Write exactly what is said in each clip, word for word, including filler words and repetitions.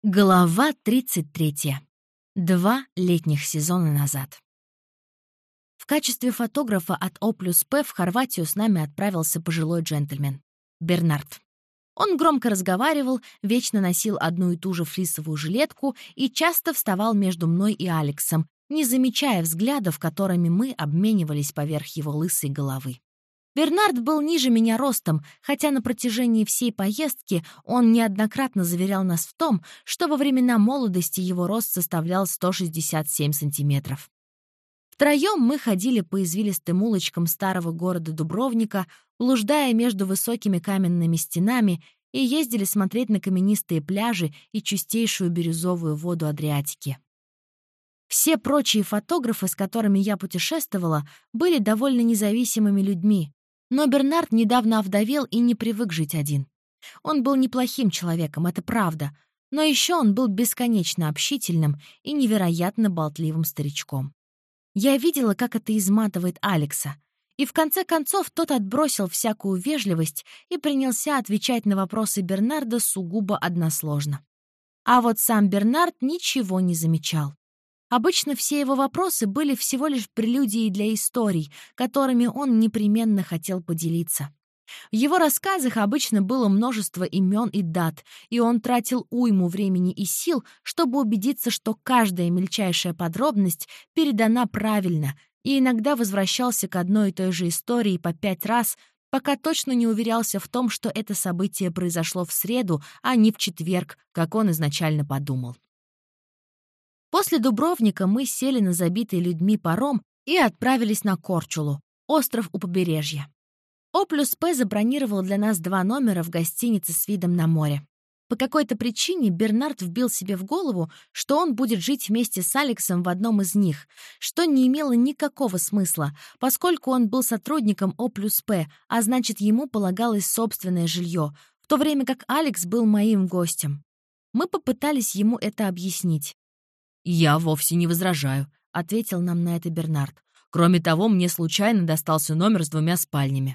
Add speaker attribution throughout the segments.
Speaker 1: Глава тридцать третья. Два летних сезона назад. В качестве фотографа от О плюс П в Хорватию с нами отправился пожилой джентльмен — Бернард. Он громко разговаривал, вечно носил одну и ту же флисовую жилетку и часто вставал между мной и Алексом, не замечая взглядов, которыми мы обменивались поверх его лысой головы. Бернард был ниже меня ростом, хотя на протяжении всей поездки он неоднократно заверял нас в том, что во времена молодости его рост составлял сто шестьдесят семь сантиметров. Втроем мы ходили по извилистым улочкам старого города Дубровника, блуждая между высокими каменными стенами, и ездили смотреть на каменистые пляжи и чистейшую бирюзовую воду Адриатики. Все прочие фотографы, с которыми я путешествовала, были довольно независимыми людьми. Но Бернард недавно овдовел и не привык жить один. Он был неплохим человеком, это правда, но еще он был бесконечно общительным и невероятно болтливым старичком. Я видела, как это изматывает Алекса, и в конце концов тот отбросил всякую вежливость и принялся отвечать на вопросы Бернарда сугубо односложно. А вот сам Бернард ничего не замечал. Обычно все его вопросы были всего лишь прелюдией для историй, которыми он непременно хотел поделиться. В его рассказах обычно было множество имен и дат, и он тратил уйму времени и сил, чтобы убедиться, что каждая мельчайшая подробность передана правильно, и иногда возвращался к одной и той же истории по пять раз, пока точно не уверялся в том, что это событие произошло в среду, а не в четверг, как он изначально подумал. После Дубровника мы сели на забитый людьми паром и отправились на Корчулу, остров у побережья. О плюс П забронировал для нас два номера в гостинице с видом на море. По какой-то причине Бернард вбил себе в голову, что он будет жить вместе с Алексом в одном из них, что не имело никакого смысла, поскольку он был сотрудником О плюс П, а значит, ему полагалось собственное жилье, в то время как Алекс был моим гостем. Мы попытались ему это объяснить.
Speaker 2: «Я вовсе не возражаю», — ответил нам на это Бернард. «Кроме того, мне случайно достался номер с двумя спальнями».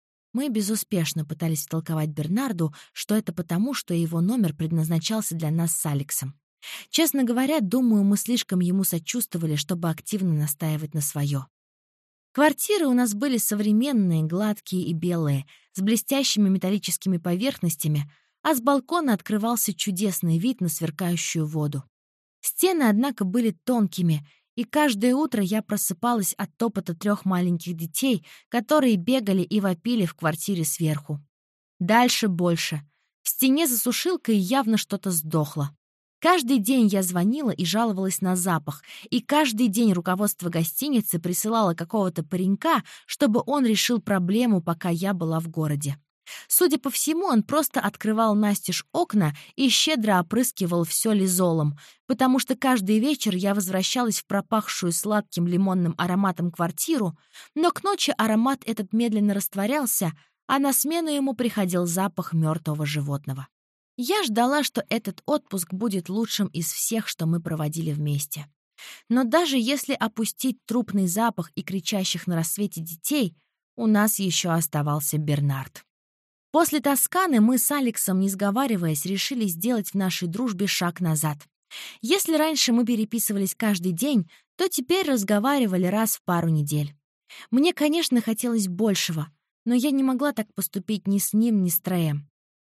Speaker 1: Мы безуспешно пытались втолковать Бернарду, что это потому, что его номер предназначался для нас с Алексом. Честно говоря, думаю, мы слишком ему сочувствовали, чтобы активно настаивать на свое. Квартиры у нас были современные, гладкие и белые, с блестящими металлическими поверхностями, а с балкона открывался чудесный вид на сверкающую воду. Стены, однако, были тонкими, и каждое утро я просыпалась от топота трех маленьких детей, которые бегали и вопили в квартире сверху. Дальше больше. В стене за сушилкой явно что-то сдохло. Каждый день я звонила и жаловалась на запах, и каждый день руководство гостиницы присылало какого-то паренька, чтобы он решил проблему, пока я была в городе. Судя по всему, он просто открывал настежь окна и щедро опрыскивал все лизолом, потому что каждый вечер я возвращалась в пропахшую сладким лимонным ароматом квартиру, но к ночи аромат этот медленно растворялся, а на смену ему приходил запах мертвого животного. Я ждала, что этот отпуск будет лучшим из всех, что мы проводили вместе. Но даже если опустить трупный запах и кричащих на рассвете детей, у нас еще оставался Бернард. После Тосканы мы с Алексом, не сговариваясь, решили сделать в нашей дружбе шаг назад. Если раньше мы переписывались каждый день, то теперь разговаривали раз в пару недель. Мне, конечно, хотелось большего, но я не могла так поступить ни с ним, ни с Треем.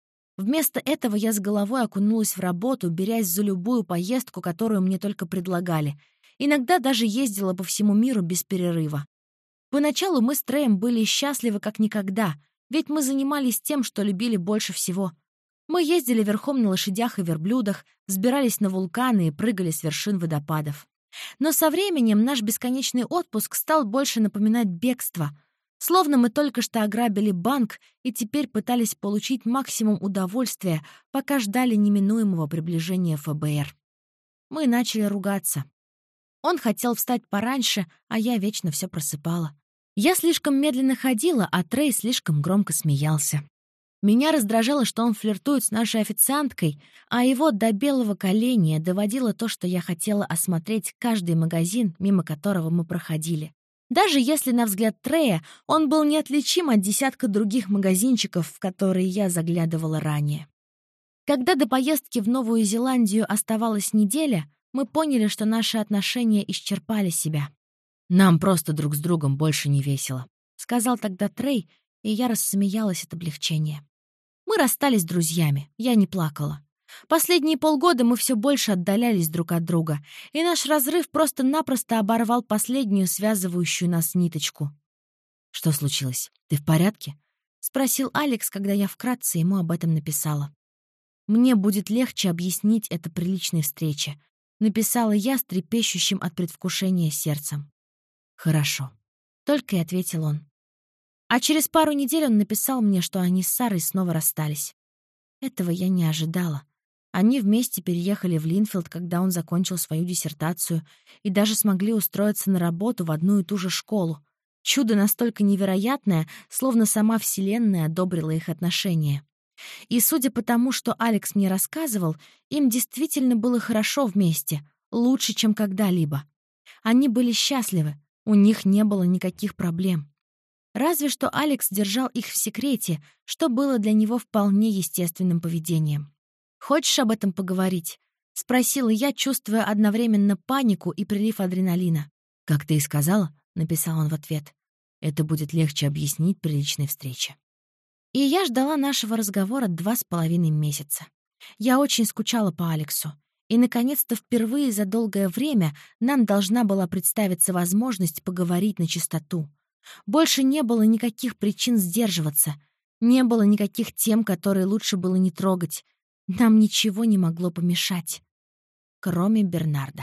Speaker 1: Вместо этого я с головой окунулась в работу, берясь за любую поездку, которую мне только предлагали. Иногда даже ездила по всему миру без перерыва. Поначалу мы с Треем были счастливы как никогда, ведь мы занимались тем, что любили больше всего. Мы ездили верхом на лошадях и верблюдах, взбирались на вулканы и прыгали с вершин водопадов. Но со временем наш бесконечный отпуск стал больше напоминать бегство. Словно мы только что ограбили банк и теперь пытались получить максимум удовольствия, пока ждали неминуемого приближения Эф Бэ Эр. Мы начали ругаться. Он хотел встать пораньше, а я вечно все просыпала. Я слишком медленно ходила, а Трей слишком громко смеялся. Меня раздражало, что он флиртует с нашей официанткой, а его до белого коленя доводило то, что я хотела осмотреть каждый магазин, мимо которого мы проходили. Даже если, на взгляд Трея, он был неотличим от десятка других магазинчиков, в которые я заглядывала ранее. Когда до поездки в Новую Зеландию оставалась неделя, мы поняли, что наши отношения исчерпали себя.
Speaker 2: «Нам просто друг с другом больше не весело»,
Speaker 1: — сказал тогда Трей, и я рассмеялась от облегчения. Мы расстались с друзьями, я не плакала. Последние полгода мы все больше отдалялись друг от друга, и наш разрыв просто-напросто оборвал последнюю связывающую нас ниточку.
Speaker 2: «Что случилось? Ты в порядке?»
Speaker 1: — спросил Алекс, когда я вкратце ему об этом написала. «Мне будет легче объяснить это при личной встрече», — написала я с трепещущим от предвкушения сердцем.
Speaker 2: «Хорошо»,
Speaker 1: — только и ответил он. А через пару недель он написал мне, что они с Сарой снова расстались. Этого я не ожидала. Они вместе переехали в Линфилд, когда он закончил свою диссертацию, и даже смогли устроиться на работу в одну и ту же школу. Чудо настолько невероятное, словно сама Вселенная одобрила их отношения. И судя по тому, что Алекс мне рассказывал, им действительно было хорошо вместе, лучше, чем когда-либо. Они были счастливы, у них не было никаких проблем. Разве что Алекс держал их в секрете, что было для него вполне естественным поведением. «Хочешь об этом поговорить?» — спросила я, чувствуя одновременно панику и прилив адреналина.
Speaker 2: «Как ты и сказала», — написал он в ответ, — «это будет легче объяснить при личной встрече».
Speaker 1: И я ждала нашего разговора два с половиной месяца. Я очень скучала по Алексу. И, наконец-то, впервые за долгое время нам должна была представиться возможность поговорить на чистоту. Больше не было никаких причин сдерживаться. Не было никаких тем, которые лучше было не трогать. Нам ничего не могло помешать. Кроме Бернарда.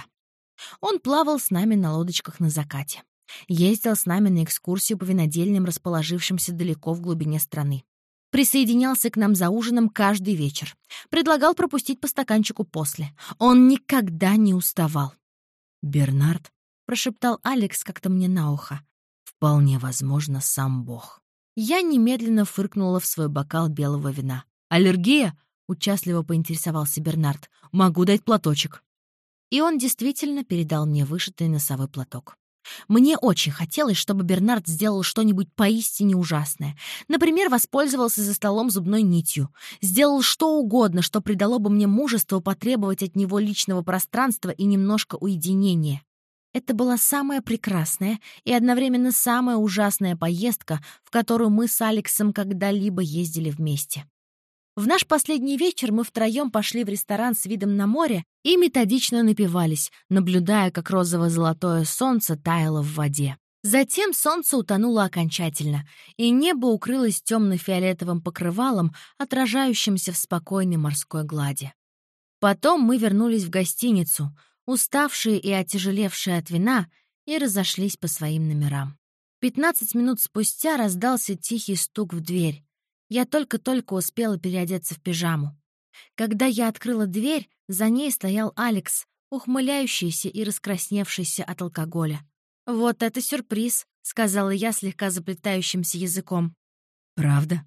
Speaker 1: Он плавал с нами на лодочках на закате. Ездил с нами на экскурсию по винодельням, расположившимся далеко в глубине страны. Присоединялся к нам за ужином каждый вечер. Предлагал пропустить по стаканчику после. Он никогда не уставал.
Speaker 2: «Бернард»,
Speaker 1: — прошептал Алекс как-то мне на ухо.
Speaker 2: «Вполне возможно, сам Бог».
Speaker 1: Я немедленно фыркнула в свой бокал белого вина.
Speaker 2: «Аллергия?» — участливо поинтересовался Бернард. «Могу дать платочек».
Speaker 1: И он действительно передал мне вышитый носовой платок. Мне очень хотелось, чтобы Бернард сделал что-нибудь поистине ужасное. Например, воспользовался за столом зубной нитью. Сделал что угодно, что придало бы мне мужество потребовать от него личного пространства и немножко уединения. Это была самая прекрасная и одновременно самая ужасная поездка, в которую мы с Алексом когда-либо ездили вместе. В наш последний вечер мы втроем пошли в ресторан с видом на море и методично напивались, наблюдая, как розово-золотое солнце таяло в воде. Затем солнце утонуло окончательно, и небо укрылось темно-фиолетовым покрывалом, отражающимся в спокойной морской глади. Потом мы вернулись в гостиницу, уставшие и отяжелевшие от вина, и разошлись по своим номерам. Пятнадцать минут спустя раздался тихий стук в дверь. Я только-только успела переодеться в пижаму. Когда я открыла дверь, за ней стоял Алекс, ухмыляющийся и раскрасневшийся от алкоголя. «Вот это сюрприз», — сказала я слегка заплетающимся языком.
Speaker 2: «Правда?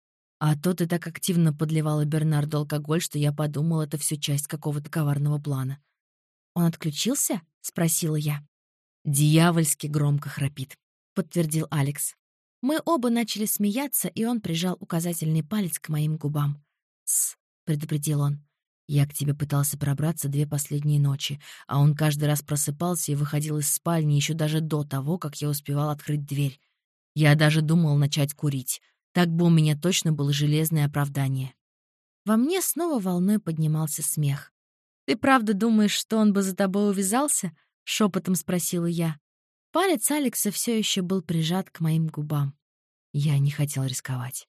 Speaker 2: А то ты так активно подливала Бернарду алкоголь, что я подумала, это все часть какого-то коварного плана».
Speaker 1: «Он отключился?» — спросила я.
Speaker 2: «Дьявольски громко храпит», — подтвердил Алекс.
Speaker 1: Мы оба начали смеяться, и он прижал указательный палец к моим губам.
Speaker 2: «Тсс», — предупредил он. «Я к тебе пытался пробраться две последние ночи, а он каждый раз просыпался и выходил из спальни еще даже до того, как я успевал открыть дверь. Я даже думал начать курить. Так бы у меня точно было железное оправдание».
Speaker 1: Во мне снова волной поднимался смех. «Ты правда думаешь, что он бы за тобой увязался?» — шепотом спросила я. Палец Алекса все еще был прижат к моим губам.
Speaker 2: Я не хотел рисковать.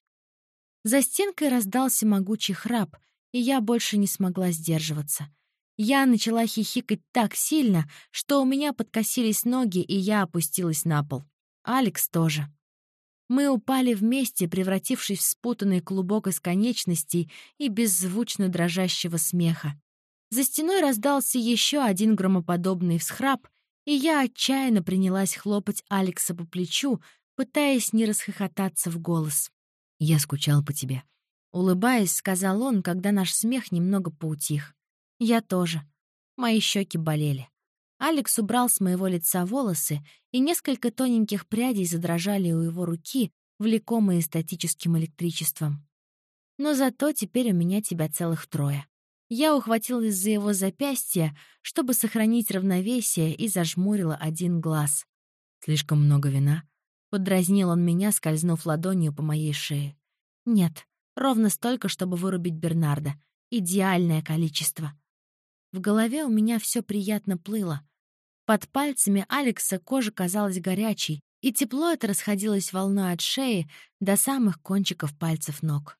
Speaker 1: За стенкой раздался могучий храп, и я больше не смогла сдерживаться. Я начала хихикать так сильно, что у меня подкосились ноги, и я опустилась на пол. Алекс тоже. Мы упали вместе, превратившись в спутанный клубок из конечностей и беззвучно дрожащего смеха. За стеной раздался еще один громоподобный всхрап, и я отчаянно принялась хлопать Алекса по плечу, пытаясь не расхохотаться в голос.
Speaker 2: «Я скучал по тебе»,
Speaker 1: — улыбаясь, сказал он, когда наш смех немного поутих. «Я тоже. Мои щеки болели». Алекс убрал с моего лица волосы, и несколько тоненьких прядей задрожали у его руки, влекомые статическим электричеством. Но зато теперь у меня тебя целых трое. Я ухватилась за его запястье, чтобы сохранить равновесие, и зажмурила один глаз.
Speaker 2: Слишком много вина?
Speaker 1: Подразнил он меня, скользнув ладонью по моей шее. Нет, ровно столько, чтобы вырубить Бернарда. Идеальное количество. В голове у меня все приятно плыло. Под пальцами Алекса кожа казалась горячей, и тепло это расходилось волной от шеи до самых кончиков пальцев ног.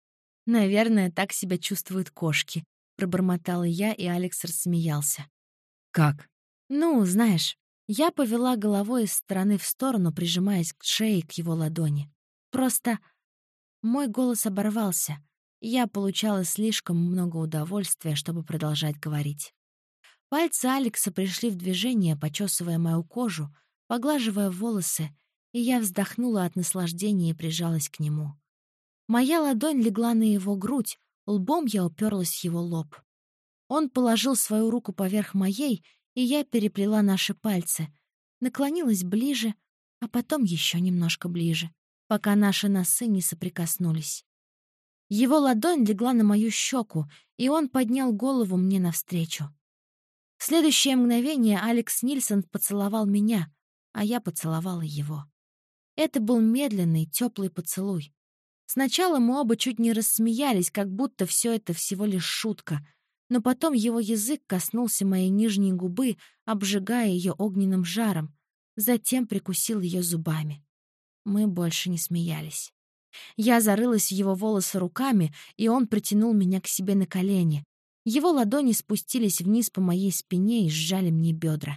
Speaker 1: «Наверное, так себя чувствуют кошки», — пробормотала я, и Алекс рассмеялся.
Speaker 2: «Как?»
Speaker 1: «Ну, знаешь...» Я повела головой из стороны в сторону, прижимаясь к шее, к его ладони. Просто мой голос оборвался. Я получала слишком много удовольствия, чтобы продолжать говорить. Пальцы Алекса пришли в движение, почесывая мою кожу, поглаживая волосы, и я вздохнула от наслаждения и прижалась к нему. Моя ладонь легла на его грудь, лбом я уперлась в его лоб. Он положил свою руку поверх моей, и я переплела наши пальцы, наклонилась ближе, а потом еще немножко ближе, пока наши носы не соприкоснулись. Его ладонь легла на мою щеку, и он поднял голову мне навстречу. В следующее мгновение Алекс Нильсон поцеловал меня, а я поцеловала его. Это был медленный, теплый поцелуй. Сначала мы оба чуть не рассмеялись, как будто все это всего лишь шутка, но потом его язык коснулся моей нижней губы, обжигая ее огненным жаром, затем прикусил ее зубами. Мы больше не смеялись. Я зарылась в его волосы руками, и он притянул меня к себе на колени. Его ладони спустились вниз по моей спине и сжали мне бедра.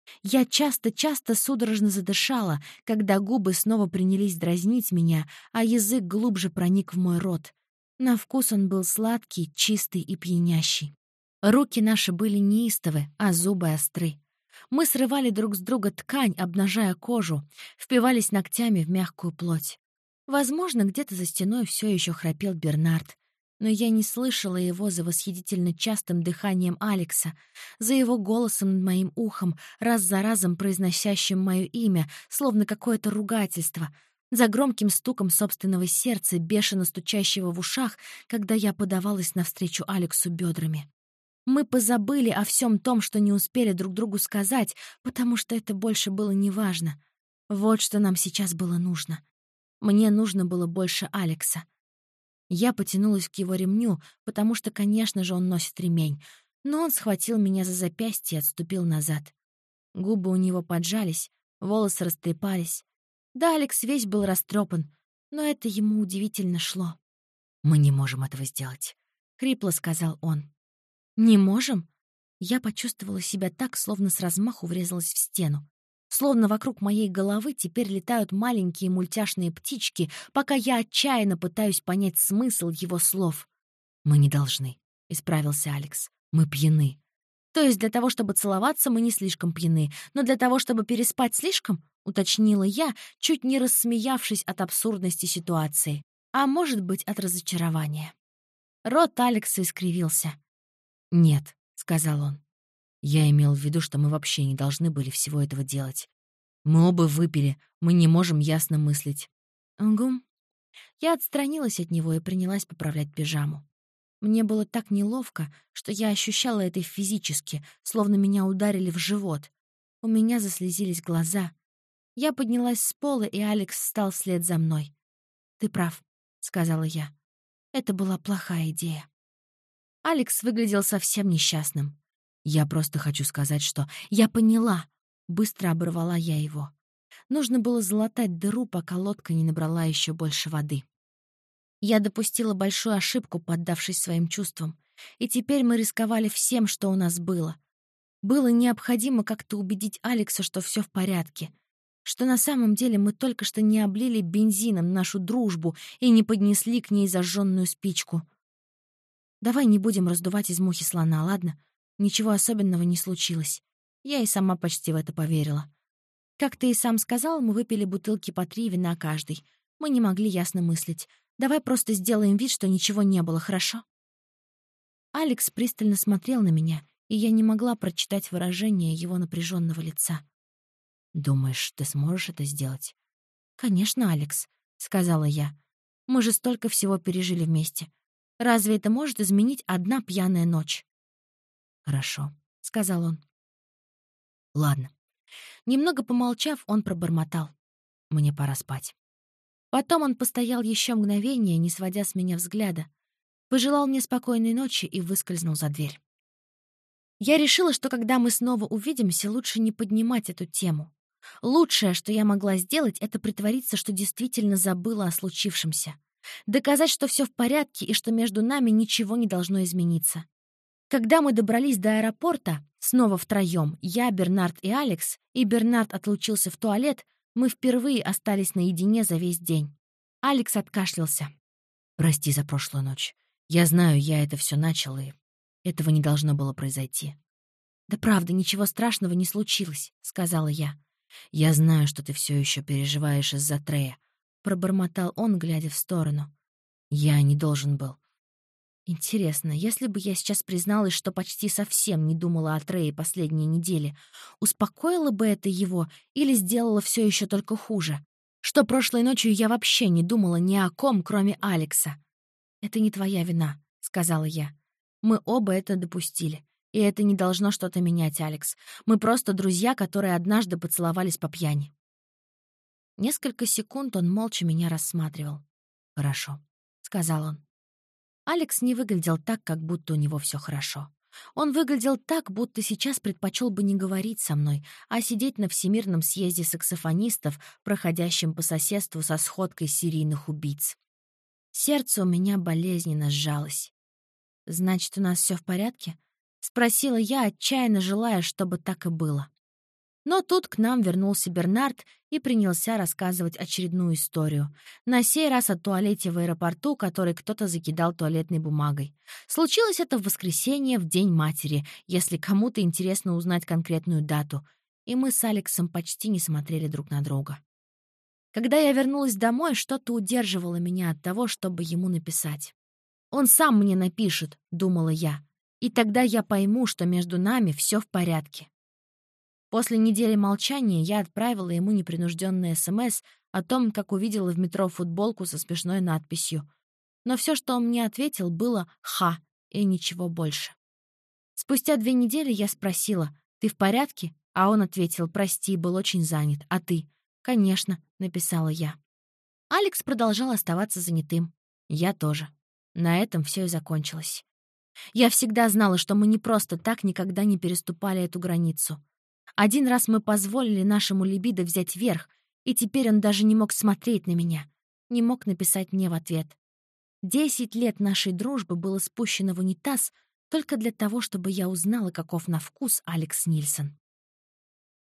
Speaker 1: Я часто-часто судорожно задышала, когда губы снова принялись дразнить меня, а язык глубже проник в мой рот. На вкус он был сладкий, чистый и пьянящий. Руки наши были неистовы, а зубы остры. Мы срывали друг с друга ткань, обнажая кожу, впивались ногтями в мягкую плоть. Возможно, где-то за стеной все еще храпел Бернард, но я не слышала его за восхитительно частым дыханием Алекса, за его голосом над моим ухом, раз за разом произносящим мое имя, словно какое-то ругательство, за громким стуком собственного сердца, бешено стучащего в ушах, когда я подавалась навстречу Алексу бедрами. Мы позабыли о всем том, что не успели друг другу сказать, потому что это больше было неважно. Вот что нам сейчас было нужно. Мне нужно было больше Алекса. Я потянулась к его ремню, потому что, конечно же, он носит ремень, но он схватил меня за запястье и отступил назад. Губы у него поджались, волосы растрепались. Да, Алекс весь был растрепан, но это ему удивительно шло.
Speaker 2: «Мы не можем этого сделать»,
Speaker 1: — хрипло сказал он. «Не можем?» Я почувствовала себя так, словно с размаху врезалась в стену. Словно вокруг моей головы теперь летают маленькие мультяшные птички, пока я отчаянно пытаюсь понять смысл его слов.
Speaker 2: «Мы не должны», — исправился Алекс. «Мы пьяны».
Speaker 1: «То есть для того, чтобы целоваться, мы не слишком пьяны, но для того, чтобы переспать слишком?» — уточнила я, чуть не рассмеявшись от абсурдности ситуации. А может быть, от разочарования. Рот Алекса искривился.
Speaker 2: «Нет», — сказал он. «Я имел в виду, что мы вообще не должны были всего этого делать. Мы оба выпили, мы не можем ясно мыслить».
Speaker 1: «Угу». Я отстранилась от него и принялась поправлять пижаму. Мне было так неловко, что я ощущала это физически, словно меня ударили в живот. У меня заслезились глаза. Я поднялась с пола, и Алекс встал вслед за мной. «Ты прав», — сказала я. «Это была плохая идея». Алекс выглядел совсем несчастным.
Speaker 2: «Я просто хочу сказать, что...»
Speaker 1: «Я поняла!» — быстро оборвала я его. Нужно было залатать дыру, пока лодка не набрала еще больше воды. Я допустила большую ошибку, поддавшись своим чувствам, и теперь мы рисковали всем, что у нас было. Было необходимо как-то убедить Алекса, что все в порядке, что на самом деле мы только что не облили бензином нашу дружбу и не поднесли к ней зажженную спичку. «Давай не будем раздувать из мухи слона, ладно? Ничего особенного не случилось». Я и сама почти в это поверила. Как ты и сам сказал, мы выпили бутылки по три вина каждый. Мы не могли ясно мыслить. Давай просто сделаем вид, что ничего не было, хорошо? Алекс пристально смотрел на меня, и я не могла прочитать выражение его напряженного лица.
Speaker 2: «Думаешь, ты сможешь это сделать?»
Speaker 1: «Конечно, Алекс», — сказала я. Мы же столько всего пережили вместе. Разве это может изменить одна пьяная ночь?»
Speaker 2: «Хорошо»,
Speaker 1: — сказал он.
Speaker 2: «ладно,
Speaker 1: Немного помолчав, он пробормотал.
Speaker 2: мне пора спать».
Speaker 1: Потом он постоял еще мгновение, не сводя с меня взгляда, пожелал мне спокойной ночи и выскользнул за дверь. Я решила, что когда мы снова увидимся, лучше не поднимать эту тему. Лучшее, что я могла сделать, это притвориться, что действительно забыла о случившемся. Доказать, что все в порядке и что между нами ничего не должно измениться. Когда мы добрались до аэропорта, снова втроем, я, Бернард и Алекс, и Бернард отлучился в туалет, мы впервые остались наедине за весь день. Алекс откашлялся.
Speaker 2: «Прости за прошлую ночь. Я знаю, я это все начал, и этого не должно было произойти».
Speaker 1: «Да правда, ничего страшного не случилось», — сказала я.
Speaker 2: «Я знаю, что ты все еще переживаешь из-за Трея»,
Speaker 1: — пробормотал он, глядя в сторону.
Speaker 2: «Я не должен был».
Speaker 1: Интересно, если бы я сейчас призналась, что почти совсем не думала о Трее последние недели, успокоила бы это его или сделала все еще только хуже? Что прошлой ночью я вообще не думала ни о ком, кроме Алекса? «Это не твоя вина», — сказала я. «Мы оба это допустили. И это не должно что-то менять, Алекс. Мы просто друзья, которые однажды поцеловались по пьяни». Несколько секунд он молча меня рассматривал.
Speaker 2: «Хорошо»,
Speaker 1: — сказал он. Алекс не выглядел так, как будто у него все хорошо. Он выглядел так, будто сейчас предпочел бы не говорить со мной, а сидеть на Всемирном съезде саксофонистов, проходящем по соседству со сходкой серийных убийц. Сердце у меня болезненно сжалось. «Значит, у нас все в порядке?» — спросила я, отчаянно желая, чтобы так и было. Но тут к нам вернулся Бернард и принялся рассказывать очередную историю. На сей раз о туалете в аэропорту, который кто-то закидал туалетной бумагой. Случилось это в воскресенье, в День матери, если кому-то интересно узнать конкретную дату. И мы с Алексом почти не смотрели друг на друга. Когда я вернулась домой, что-то удерживало меня от того, чтобы ему написать. «Он сам мне напишет», — думала я. «И тогда я пойму, что между нами все в порядке». После недели молчания я отправила ему непринужденный СМС о том, как увидела в метро футболку со смешной надписью. Но все, что он мне ответил, было «ха» и ничего больше. Спустя две недели я спросила: «Ты в порядке?» А он ответил: «Прости, был очень занят. А ты?» «Конечно», — написала я. Алекс продолжал оставаться занятым. Я тоже. На этом все и закончилось. Я всегда знала, что мы не просто так никогда не переступали эту границу. Один раз мы позволили нашему либидо взять верх, и теперь он даже не мог смотреть на меня, не мог написать мне в ответ. Десять лет нашей дружбы было спущено в унитаз только для того, чтобы я узнала, каков на вкус Алекс Нильсон.